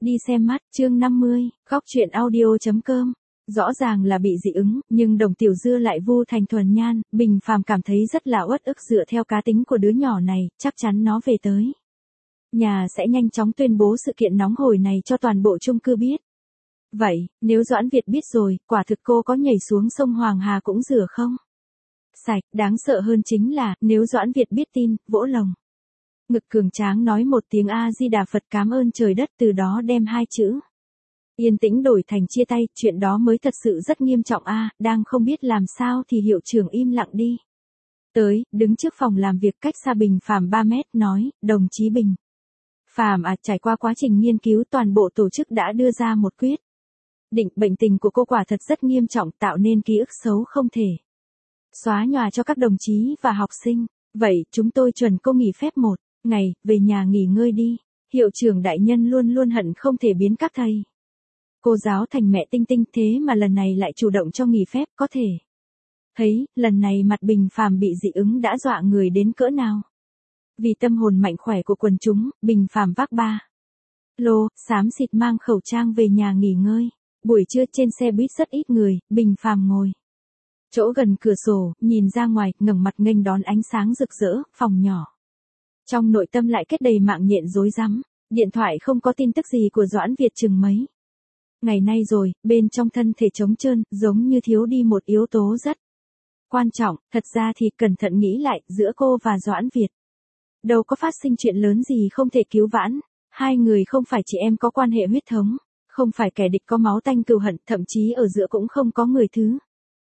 Đi xem mắt, chương 50, góc truyện audio.com. Rõ ràng là bị dị ứng, nhưng Đồng Tiểu Dưa lại vu thành thuần nhan, Bình Phàm cảm thấy rất là uất ức dựa theo cá tính của đứa nhỏ này, chắc chắn nó về tới nhà sẽ nhanh chóng tuyên bố sự kiện nóng hổi này cho toàn bộ chung cư biết. Vậy, nếu Doãn Việt biết rồi, quả thực cô có nhảy xuống sông Hoàng Hà cũng rửa không? Sạch, đáng sợ hơn chính là, nếu Doãn Việt biết tin, vỗ lồng ngực cường tráng nói một tiếng A-di-đà Phật cảm ơn trời đất, từ đó đem hai chữ yên tĩnh đổi thành chia tay, chuyện đó mới thật sự rất nghiêm trọng đang không biết làm sao thì hiệu trưởng im lặng đi tới, đứng trước phòng làm việc cách xa Bình Phàm 3 mét, nói, đồng chí Bình Phàm trải qua quá trình nghiên cứu toàn bộ tổ chức đã đưa ra một quyết định, bệnh tình của cô quả thật rất nghiêm trọng, tạo nên ký ức xấu không thể xóa nhòa cho các đồng chí và học sinh. Vậy, chúng tôi chuẩn cô nghỉ phép 1 ngày, về nhà nghỉ ngơi đi. Hiệu trưởng đại nhân luôn luôn hận không thể biến các thầy cô giáo thành mẹ Tinh Tinh, thế mà lần này lại chủ động cho nghỉ phép, có thể thấy, lần này mặt Bình Phàm bị dị ứng đã dọa người đến cỡ nào. Vì tâm hồn mạnh khỏe của quần chúng, Bình Phàm vác 3 lô, xám xịt mang khẩu trang về nhà nghỉ ngơi. Buổi trưa trên xe buýt rất ít người, Bình Phàm ngồi chỗ gần cửa sổ, nhìn ra ngoài, ngẩng mặt nghênh đón ánh sáng rực rỡ, phòng nhỏ trong nội tâm lại kết đầy mạng nhện rối rắm. Điện thoại không có tin tức gì của Doãn Việt chừng mấy ngày nay rồi, bên trong thân thể trống trơn, giống như thiếu đi một yếu tố rất quan trọng. Thật ra thì cẩn thận nghĩ lại, giữa cô và Doãn Việt đâu có phát sinh chuyện lớn gì không thể cứu vãn. Hai người không phải chị em có quan hệ huyết thống, không phải kẻ địch có máu tanh cừu hận, thậm chí ở giữa cũng không có người thứ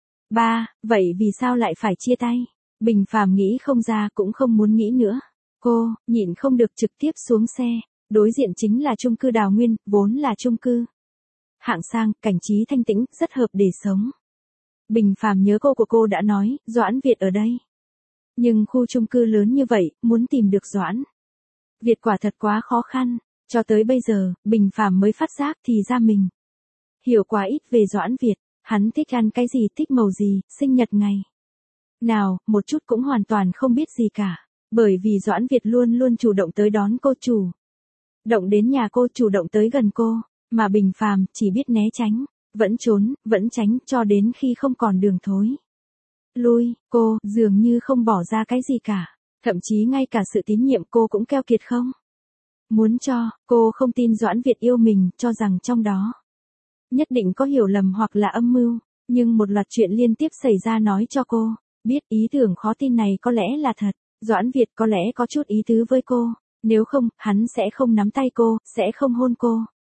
ba, vậy vì sao lại phải chia tay? Bình Phàm nghĩ không ra, cũng không muốn nghĩ nữa. Cô nhịn không được trực tiếp xuống xe. Đối diện chính là chung cư Đào Nguyên, vốn là chung cư hạng sang, cảnh trí thanh tĩnh, rất hợp để sống. Bình Phàm nhớ cô của cô đã nói, Doãn Việt ở đây. Nhưng khu chung cư lớn như vậy, muốn tìm được Doãn Việt quả thật quá khó khăn. Cho tới bây giờ, Bình Phàm mới phát giác thì ra mình hiểu quá ít về Doãn Việt. Hắn thích ăn cái gì, thích màu gì, sinh nhật ngày nào, một chút cũng hoàn toàn không biết gì cả. Bởi vì Doãn Việt luôn luôn chủ động tới đón cô, chủ động đến nhà cô, chủ động tới gần cô, mà Bình Phàm chỉ biết né tránh, vẫn trốn, vẫn tránh, cho đến khi không còn đường thối lui, cô dường như không bỏ ra cái gì cả, thậm chí ngay cả sự tín nhiệm cô cũng keo kiệt không muốn cho. Cô không tin Doãn Việt yêu mình, cho rằng trong đó nhất định có hiểu lầm hoặc là âm mưu, nhưng một loạt chuyện liên tiếp xảy ra nói cho cô biết ý tưởng khó tin này có lẽ là thật. Doãn Việt có lẽ có chút ý tứ với cô, nếu không, hắn sẽ không nắm tay cô, sẽ không hôn cô,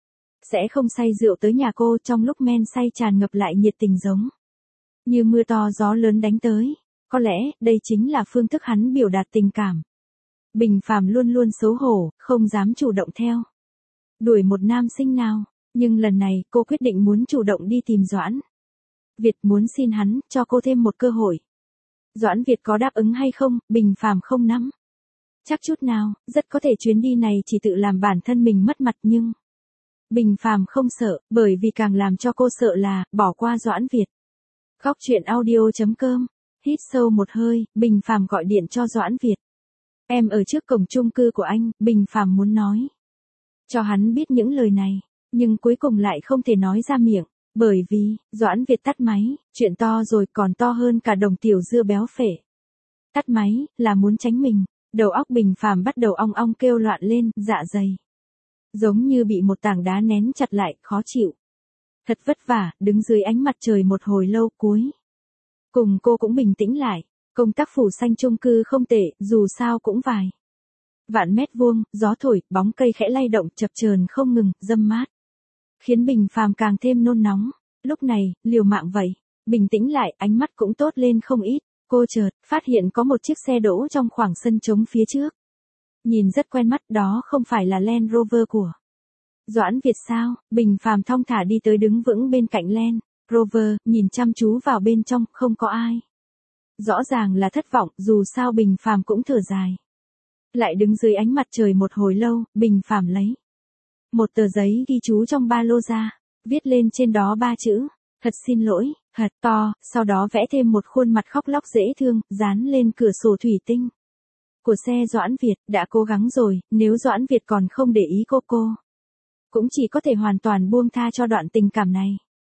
sẽ không say rượu tới nhà cô, trong lúc men say tràn ngập lại nhiệt tình giống như mưa to gió lớn đánh tới. Có lẽ, đây chính là phương thức hắn biểu đạt tình cảm. Bình Phàm luôn luôn xấu hổ, không dám chủ động theo đuổi một nam sinh nào, nhưng lần này, cô quyết định muốn chủ động đi tìm Doãn Việt, muốn xin hắn cho cô thêm một cơ hội. Doãn Việt có đáp ứng hay không, Bình Phàm không nắm chắc chút nào, rất có thể chuyến đi này chỉ tự làm bản thân mình mất mặt, nhưng Bình Phàm không sợ, bởi vì càng làm cho cô sợ là bỏ qua Doãn Việt. Góc truyện audio.com. Hít sâu một hơi, Bình Phàm gọi điện cho Doãn Việt. Em ở trước cổng chung cư của anh. Bình Phàm muốn nói cho hắn biết những lời này, nhưng cuối cùng lại không thể nói ra miệng, bởi vì Doãn Việt tắt máy. Chuyện to rồi, còn to hơn cả Đồng Tiểu Dưa béo phệ. Tắt máy là muốn tránh mình. Đầu óc Bình Phàm bắt đầu ong ong kêu loạn lên, dạ dày giống như bị một tảng đá nén chặt lại, khó chịu. Thật vất vả, đứng dưới ánh mặt trời một hồi lâu, cuối cùng cô cũng bình tĩnh lại. Công tác phủ xanh chung cư không tệ, dù sao cũng vài vạn mét vuông, gió thổi, bóng cây khẽ lay động chập chờn không ngừng, râm mát, khiến Bình Phàm càng thêm nôn nóng. Lúc này, liều mạng vậy, bình tĩnh lại, ánh mắt cũng tốt lên không ít. Cô chợt phát hiện có một chiếc xe đỗ trong khoảng sân trống phía trước. Nhìn rất quen mắt, đó không phải là Land Rover của Doãn Việt sao? Bình Phàm thong thả đi tới, đứng vững bên cạnh Land Rover, nhìn chăm chú vào bên trong, không có ai. Rõ ràng là thất vọng, dù sao Bình Phàm cũng thở dài. Lại đứng dưới ánh mặt trời một hồi lâu, Bình Phàm lấy một tờ giấy ghi chú trong ba lô ra, viết lên trên đó 3 chữ, thật xin lỗi, thật to, sau đó vẽ thêm một khuôn mặt khóc lóc dễ thương, dán lên cửa sổ thủy tinh của xe Doãn Việt. Đã cố gắng rồi, nếu Doãn Việt còn không để ý cô cũng chỉ có thể hoàn toàn buông tha cho đoạn tình cảm này.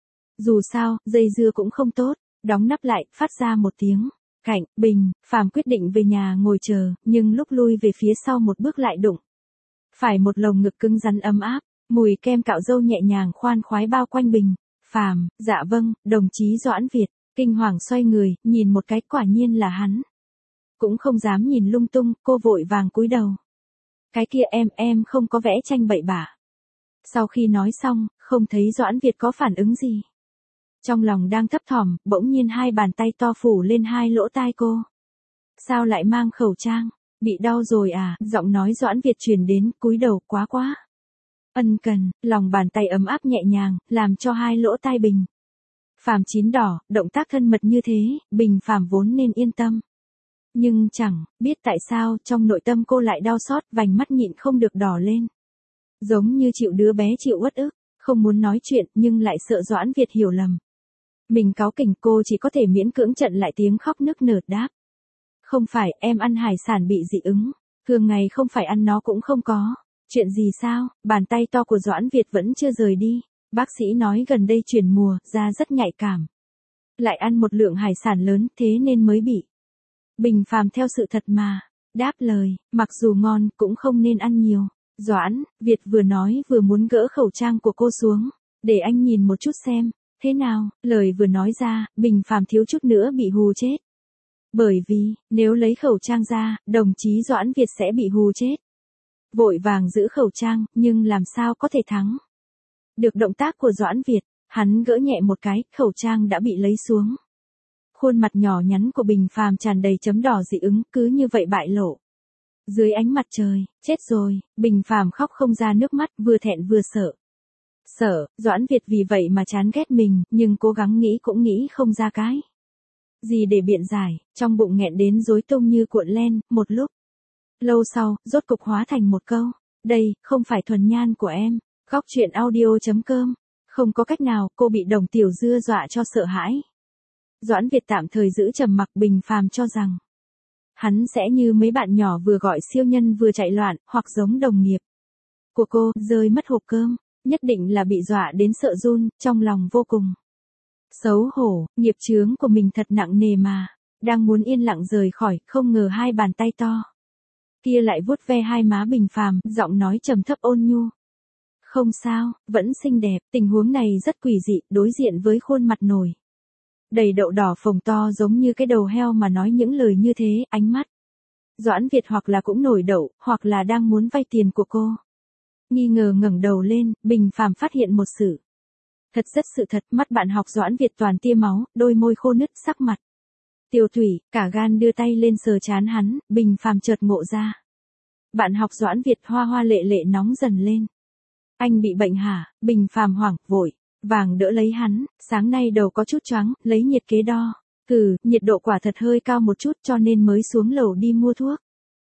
Dù sao, dây dưa cũng không tốt, đóng nắp lại, phát ra một tiếng. Cạnh, Bình, Phàm quyết định về nhà ngồi chờ, nhưng lúc lui về phía sau một bước lại đụng. Phải một lồng ngực cứng rắn ấm áp, mùi kem cạo râu nhẹ nhàng khoan khoái bao quanh Bình. Phàm, dạ vâng, đồng chí Doãn Việt, kinh hoàng xoay người, nhìn một cái quả nhiên là hắn. Cũng không dám nhìn lung tung, cô vội vàng cúi đầu. Cái kia em không có vẽ tranh bậy bạ. Sau khi nói xong, không thấy Doãn Việt có phản ứng gì. Trong lòng đang thấp thỏm, bỗng nhiên hai bàn tay to phủ lên hai lỗ tai cô. Sao lại mang khẩu trang? Bị đau rồi à? Giọng nói Doãn Việt truyền đến, cúi đầu quá quá. Ân cần, lòng bàn tay ấm áp nhẹ nhàng, làm cho hai lỗ tai Bình Phàm chín đỏ, động tác thân mật như thế, Bình Phàm vốn nên yên tâm. Nhưng chẳng biết tại sao trong nội tâm cô lại đau xót, vành mắt nhịn không được đỏ lên. Giống như chịu đứa bé chịu uất ức, không muốn nói chuyện nhưng lại sợ Doãn Việt hiểu lầm. Mình cáu kỉnh cô chỉ có thể miễn cưỡng chặn lại tiếng khóc nức nở đáp. Không phải, em ăn hải sản bị dị ứng, thường ngày không phải ăn nó cũng không có. Chuyện gì sao? Bàn tay to của Doãn Việt vẫn chưa rời đi. Bác sĩ nói gần đây chuyển mùa, da rất nhạy cảm. Lại ăn một lượng hải sản lớn, thế nên mới bị. Bình Phàm theo sự thật mà đáp lời, mặc dù ngon cũng không nên ăn nhiều. Doãn Việt vừa nói vừa muốn gỡ khẩu trang của cô xuống, để anh nhìn một chút xem. Thế nào? Lời vừa nói ra, Bình Phàm thiếu chút nữa bị hù chết. Bởi vì, nếu lấy khẩu trang ra, đồng chí Doãn Việt sẽ bị hù chết. Vội vàng giữ khẩu trang, nhưng làm sao có thể thắng. Được động tác của Doãn Việt, hắn gỡ nhẹ một cái, khẩu trang đã bị lấy xuống. Khuôn mặt nhỏ nhắn của Bình Phàm tràn đầy chấm đỏ dị ứng, cứ như vậy bại lộ. Dưới ánh mặt trời, chết rồi, Bình Phàm khóc không ra nước mắt, vừa thẹn vừa sợ. Sợ, Doãn Việt vì vậy mà chán ghét mình, nhưng cố gắng nghĩ cũng nghĩ không ra cái gì để biện giải, trong bụng nghẹn đến rối tung như cuộn len, một lúc. Lâu sau, rốt cục hóa thành một câu. Đây, không phải thuần nhan của em. Góc truyện audio.com. Không có cách nào, cô bị Đồng Tiểu Dưa dọa cho sợ hãi. Doãn Việt tạm thời giữ trầm mặc, Bình Phàm cho rằng hắn sẽ như mấy bạn nhỏ vừa gọi siêu nhân vừa chạy loạn, hoặc giống đồng nghiệp của cô, rơi mất hộp cơm. Nhất định là bị dọa đến sợ run, trong lòng vô cùng xấu hổ, nghiệp chướng của mình thật nặng nề mà. Đang muốn yên lặng rời khỏi, không ngờ hai bàn tay to kia lại vuốt ve hai má Bình Phàm, giọng nói trầm thấp ôn nhu. Không sao, vẫn xinh đẹp. Tình huống này rất quỷ dị, đối diện với khuôn mặt nổi đầy đậu đỏ phồng to giống như cái đầu heo mà nói những lời như thế, ánh mắt Doãn Việt hoặc là cũng nổi đậu, hoặc là đang muốn vay tiền của cô. Nghi ngờ ngẩng đầu lên, Bình Phàm phát hiện một sự rất sự thật, mắt bạn học Doãn Việt toàn tia máu, đôi môi khô nứt, sắc mặt tiêu tủy, cả gan đưa tay lên sờ trán hắn, Bình Phàm chợt ngộ ra. Bạn học Doãn Việt hoa hoa lệ lệ nóng dần lên. Anh bị bệnh hả? Bình Phàm hoảng, vội vàng đỡ lấy hắn, sáng nay đầu có chút choáng, lấy nhiệt kế đo. Nhiệt độ quả thật hơi cao một chút cho nên mới xuống lầu đi mua thuốc.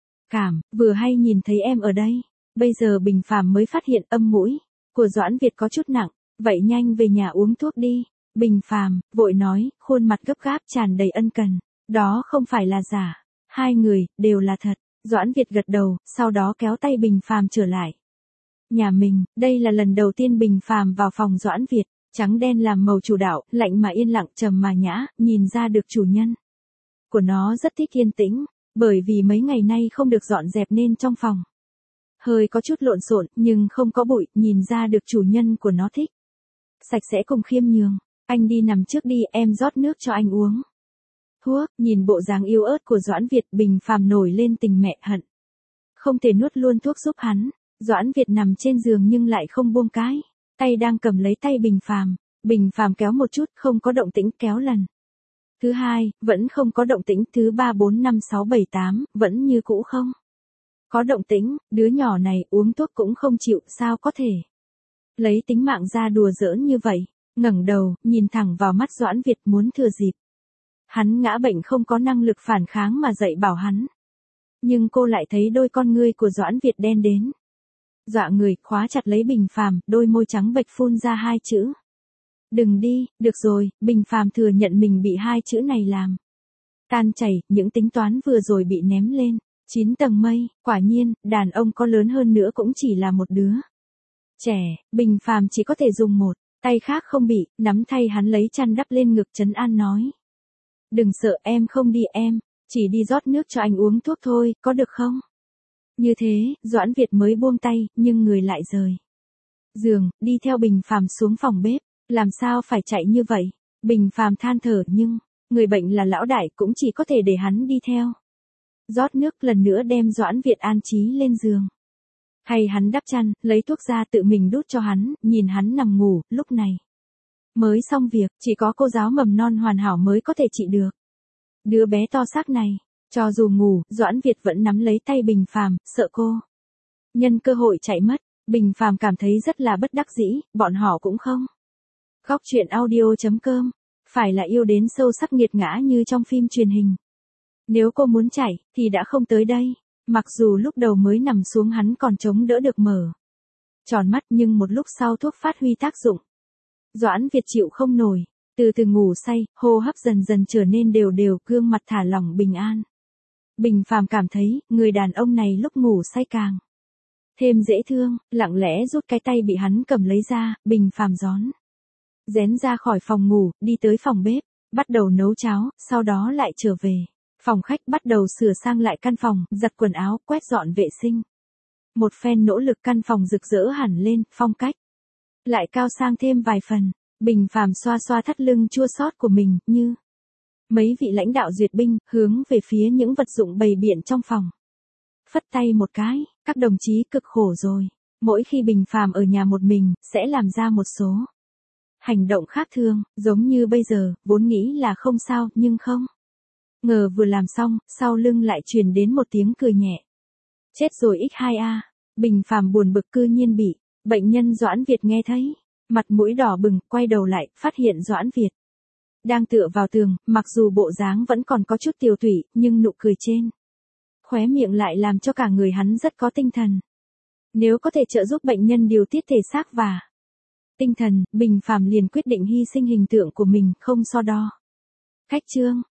Vừa hay nhìn thấy em ở đây. Bây giờ Bình Phàm mới phát hiện âm mũi của Doãn Việt có chút nặng, vậy nhanh về nhà uống thuốc đi. Bình Phàm vội nói, khuôn mặt gấp gáp tràn đầy ân cần. Đó không phải là giả, hai người đều là thật. Doãn Việt gật đầu, sau đó kéo tay Bình Phàm trở lại nhà mình. Đây là lần đầu tiên Bình Phàm vào phòng Doãn Việt, trắng đen làm màu chủ đạo, lạnh mà yên lặng, trầm mà nhã, nhìn ra được chủ nhân của nó rất thích yên tĩnh, bởi vì mấy ngày nay không được dọn dẹp nên trong phòng hơi có chút lộn xộn, nhưng không có bụi, nhìn ra được chủ nhân của nó thích sạch sẽ cùng khiêm nhường. Anh đi nằm trước đi, em rót nước cho anh uống thuốc. Nhìn bộ dáng yếu ớt của Doãn Việt, Bình Phàm nổi lên tình mẹ hận, không thể nuốt luôn thuốc giúp hắn. Doãn Việt nằm trên giường nhưng lại không buông cái tay đang cầm lấy tay Bình Phàm. Bình Phàm kéo một chút, không có động tĩnh, kéo lần thứ hai, vẫn không có động tĩnh, thứ ba, 4, 5, 6, 7, 8, vẫn như cũ không có động tĩnh. Đứa nhỏ này uống thuốc cũng không chịu, sao có thể lấy tính mạng ra đùa giỡn như vậy. Ngẩng đầu, nhìn thẳng vào mắt Doãn Việt, muốn thừa dịp hắn ngã bệnh không có năng lực phản kháng mà dạy bảo hắn. Nhưng cô lại thấy đôi con ngươi của Doãn Việt đen đến dọa người, khóa chặt lấy Bình Phàm, đôi môi trắng bệch phun ra hai chữ. Đừng đi. Được rồi. Bình Phàm thừa nhận mình bị hai chữ này làm tan chảy, những tính toán vừa rồi bị ném lên 9 tầng mây. Quả nhiên, đàn ông có lớn hơn nữa cũng chỉ là một đứa Trẻ, Bình Phàm chỉ có thể dùng một tay khác không bị, nắm thay hắn lấy chăn đắp lên ngực trấn an nói. Đừng sợ, em không đi em, chỉ đi rót nước cho anh uống thuốc thôi, có được không? Như thế, Doãn Việt mới buông tay, nhưng người lại rời giường, đi theo Bình Phàm xuống phòng bếp. Làm sao phải chạy như vậy? Bình Phàm than thở nhưng, người bệnh là lão đại cũng chỉ có thể để hắn đi theo. Rót nước lần nữa đem Doãn Việt an trí lên giường. Hay hắn đắp chăn, lấy thuốc ra tự mình đút cho hắn, nhìn hắn nằm ngủ, lúc này. Mới xong việc, chỉ có cô giáo mầm non hoàn hảo mới có thể trị được. Đứa bé to xác này, cho dù ngủ, Doãn Việt vẫn nắm lấy tay Bình Phàm, sợ cô nhân cơ hội chạy mất. Bình Phàm cảm thấy rất là bất đắc dĩ, bọn họ cũng không. Góc truyện audio.com, phải là yêu đến sâu sắc nghiệt ngã như trong phim truyền hình. Nếu cô muốn chạy, thì đã không tới đây. Mặc dù lúc đầu mới nằm xuống hắn còn chống đỡ được mở tròn mắt, nhưng một lúc sau thuốc phát huy tác dụng. Doãn Việt chịu không nổi, từ từ ngủ say, hô hấp dần dần trở nên đều đều, gương mặt thả lỏng bình an. Bình Phàm cảm thấy, người đàn ông này lúc ngủ say càng thêm dễ thương, lặng lẽ rút cái tay bị hắn cầm lấy ra, Bình Phàm rén ra khỏi phòng ngủ, đi tới phòng bếp, bắt đầu nấu cháo, sau đó lại trở về phòng khách, bắt đầu sửa sang lại căn phòng, giặt quần áo, quét dọn vệ sinh. Một phen nỗ lực, căn phòng rực rỡ hẳn lên, phong cách lại cao sang thêm vài phần. Bình Phàm xoa xoa thắt lưng chua xót của mình, như mấy vị lãnh đạo duyệt binh, hướng về phía những vật dụng bày biện trong phòng. Phất tay một cái, các đồng chí cực khổ rồi. Mỗi khi Bình Phàm ở nhà một mình, sẽ làm ra một số hành động khác thường, giống như bây giờ, vốn nghĩ là không sao, nhưng không ngờ vừa làm xong, sau lưng lại truyền đến một tiếng cười nhẹ. Chết rồi X2A. Bình Phàm buồn bực, cư nhiên bị bệnh nhân Doãn Việt nghe thấy. Mặt mũi đỏ bừng, quay đầu lại, phát hiện Doãn Việt đang tựa vào tường, mặc dù bộ dáng vẫn còn có chút tiều tụy, nhưng nụ cười trên khóe miệng lại làm cho cả người hắn rất có tinh thần. Nếu có thể trợ giúp bệnh nhân điều tiết thể xác và tinh thần, Bình Phàm liền quyết định hy sinh hình tượng của mình, không so đo. Khách trương,